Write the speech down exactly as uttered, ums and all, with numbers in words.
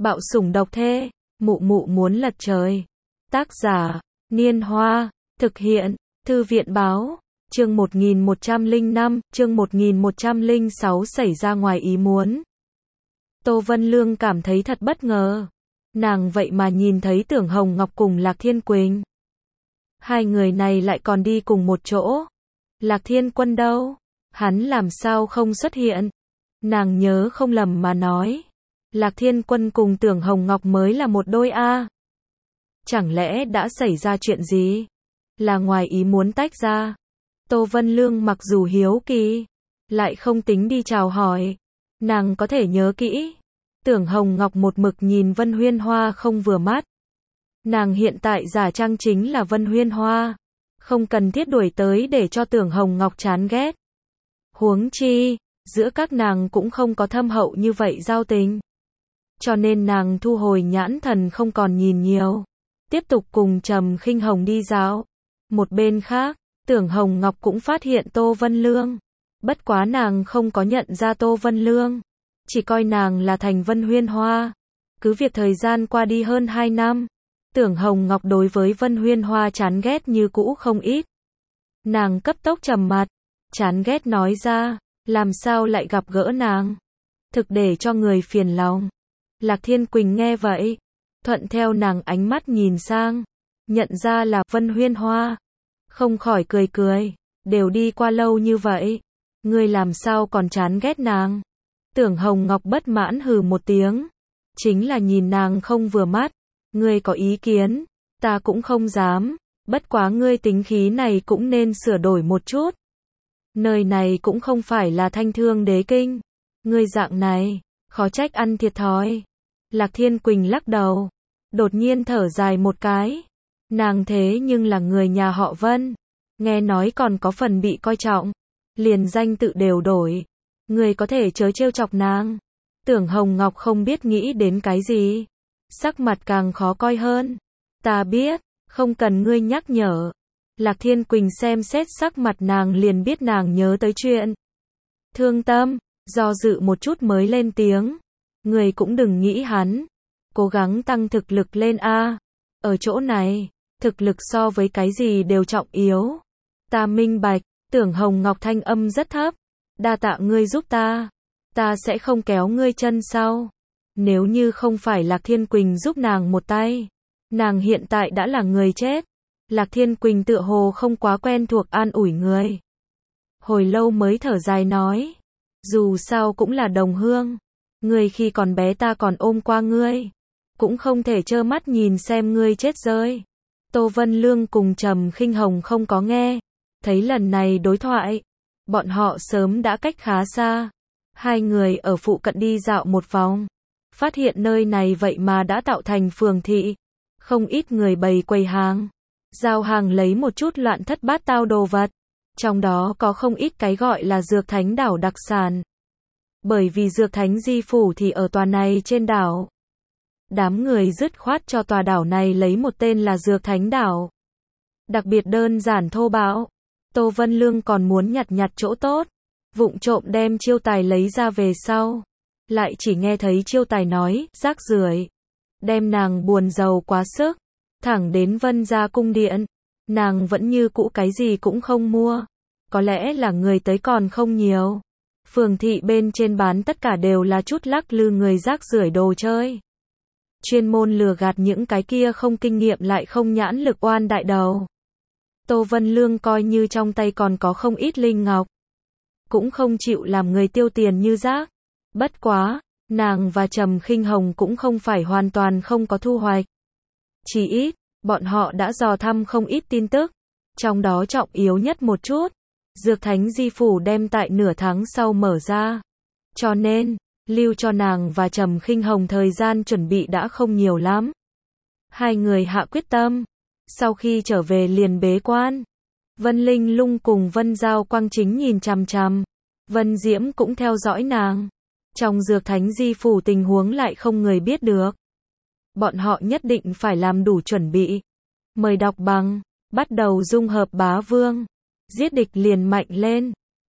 Bạo sủng độc thê, mụ mụ muốn lật trời. Tác giả, Niên Hoa, thực hiện, Thư viện báo, chương một nghìn một trăm lẻ năm, chương một nghìn một trăm lẻ sáu xảy ra ngoài ý muốn. Tô Vân Lương cảm thấy thật bất ngờ. Nàng vậy mà nhìn thấy Tưởng Hồng Ngọc cùng Lạc Thiên Quỳnh. Hai người này lại còn đi cùng một chỗ. Lạc Thiên Quân đâu? Hắn làm sao không xuất hiện? Nàng nhớ không lầm mà nói. Lạc Thiên Quân cùng Tưởng Hồng Ngọc mới là một đôi a. Chẳng lẽ đã xảy ra chuyện gì? Là ngoài ý muốn tách ra. Tô Vân Lương mặc dù hiếu kỳ, lại không tính đi chào hỏi. Nàng có thể nhớ kỹ. Tưởng Hồng Ngọc một mực nhìn Vân Huyên Hoa không vừa mắt. Nàng hiện tại giả trang chính là Vân Huyên Hoa. Không cần thiết đuổi tới để cho Tưởng Hồng Ngọc chán ghét. Huống chi, giữa các nàng cũng không có thâm hậu như vậy giao tình. Cho nên nàng thu hồi nhãn thần không còn nhìn nhiều. Tiếp tục cùng Trầm Khinh Hồng đi dạo. Một bên khác, Tưởng Hồng Ngọc cũng phát hiện Tô Vân Lương. Bất quá nàng không có nhận ra Tô Vân Lương. Chỉ coi nàng là thành Vân Huyên Hoa. Cứ việc thời gian qua đi hơn hai năm. Tưởng Hồng Ngọc đối với Vân Huyên Hoa chán ghét như cũ không ít. Nàng cấp tốc trầm mặt. Chán ghét nói ra. Làm sao lại gặp gỡ nàng? Thực để cho người phiền lòng. Lạc Thiên Quỳnh nghe vậy. Thuận theo nàng ánh mắt nhìn sang. Nhận ra là Vân Huyên Hoa. Không khỏi cười cười. Đều đi qua lâu như vậy. Ngươi làm sao còn chán ghét nàng? Tưởng Hồng Ngọc bất mãn hừ một tiếng. Chính là nhìn nàng không vừa mắt. Ngươi có ý kiến. Ta cũng không dám. Bất quá ngươi tính khí này cũng nên sửa đổi một chút. Nơi này cũng không phải là Thanh Thương Đế Kinh. Ngươi dạng này, khó trách ăn thiệt thòi. Lạc Thiên Quỳnh lắc đầu. Đột nhiên thở dài một cái. Nàng thế nhưng là người nhà họ Vân. Nghe nói còn có phần bị coi trọng. Liền danh tự đều đổi. Người có thể chớ trêu chọc nàng. Tưởng Hồng Ngọc không biết nghĩ đến cái gì. Sắc mặt càng khó coi hơn. Ta biết, không cần ngươi nhắc nhở. Lạc Thiên Quỳnh xem xét sắc mặt nàng liền biết nàng nhớ tới chuyện. Thương tâm, do dự một chút mới lên tiếng. Người cũng đừng nghĩ hắn. Cố gắng tăng thực lực lên a. Ở chỗ này, thực lực so với cái gì đều trọng yếu. Ta minh bạch. Tưởng Hồng Ngọc thanh âm rất thấp. Đa tạ ngươi giúp ta. Ta sẽ không kéo ngươi chân sau. Nếu như không phải Lạc Thiên Quỳnh giúp nàng một tay, nàng hiện tại đã là người chết. Lạc Thiên Quỳnh tựa hồ không quá quen thuộc an ủi người. Hồi lâu mới thở dài nói. Dù sao cũng là đồng hương. Ngươi khi còn bé ta còn ôm qua ngươi. Cũng không thể trơ mắt nhìn xem ngươi chết rơi. Tô Vân Lương cùng Trầm Khinh Hồng không có nghe. Thấy lần này đối thoại. Bọn họ sớm đã cách khá xa. Hai người ở phụ cận đi dạo một vòng. Phát hiện nơi này vậy mà đã tạo thành phường thị. Không ít người bày quầy hàng. Giao hàng lấy một chút loạn thất bát tao đồ vật. Trong đó có không ít cái gọi là Dược Thánh Đảo đặc sản. Bởi vì Dược Thánh Di Phủ thì ở tòa này trên đảo. Đám người dứt khoát cho tòa đảo này lấy một tên là Dược Thánh Đảo. Đặc biệt đơn giản thô bạo. Tô Vân Lương còn muốn nhặt nhặt chỗ tốt. Vụng trộm đem chiêu tài lấy ra về sau. Lại chỉ nghe thấy chiêu tài nói, rác rưởi. Đem nàng buồn giàu quá sức. Thẳng đến Vân gia cung điện. Nàng vẫn như cũ cái gì cũng không mua. Có lẽ là người tới còn không nhiều. Phường thị bên trên bán tất cả đều là chút lắc lư người rác rưởi đồ chơi. Chuyên môn lừa gạt những cái kia không kinh nghiệm lại không nhãn lực oan đại đầu. Tô Vân Lương coi như trong tay còn có không ít linh ngọc. Cũng không chịu làm người tiêu tiền như rác. Bất quá, nàng và Trầm Khinh Hồng cũng không phải hoàn toàn không có thu hoạch. Chỉ ít, bọn họ đã dò thăm không ít tin tức. Trong đó trọng yếu nhất một chút. Dược Thánh Di Phủ đem tại nửa tháng sau mở ra. Cho nên, lưu cho nàng và Trầm Khinh Hồng thời gian chuẩn bị đã không nhiều lắm. Hai người hạ quyết tâm. Sau khi trở về liền bế quan. Vân Linh Lung cùng Vân Giao Quang chính nhìn chằm chằm. Vân Diễm cũng theo dõi nàng. Trong Dược Thánh Di Phủ tình huống lại không người biết được. Bọn họ nhất định phải làm đủ chuẩn bị. Mời đọc bằng. Bắt đầu dung hợp bá vương. Giết địch liền mạnh lên.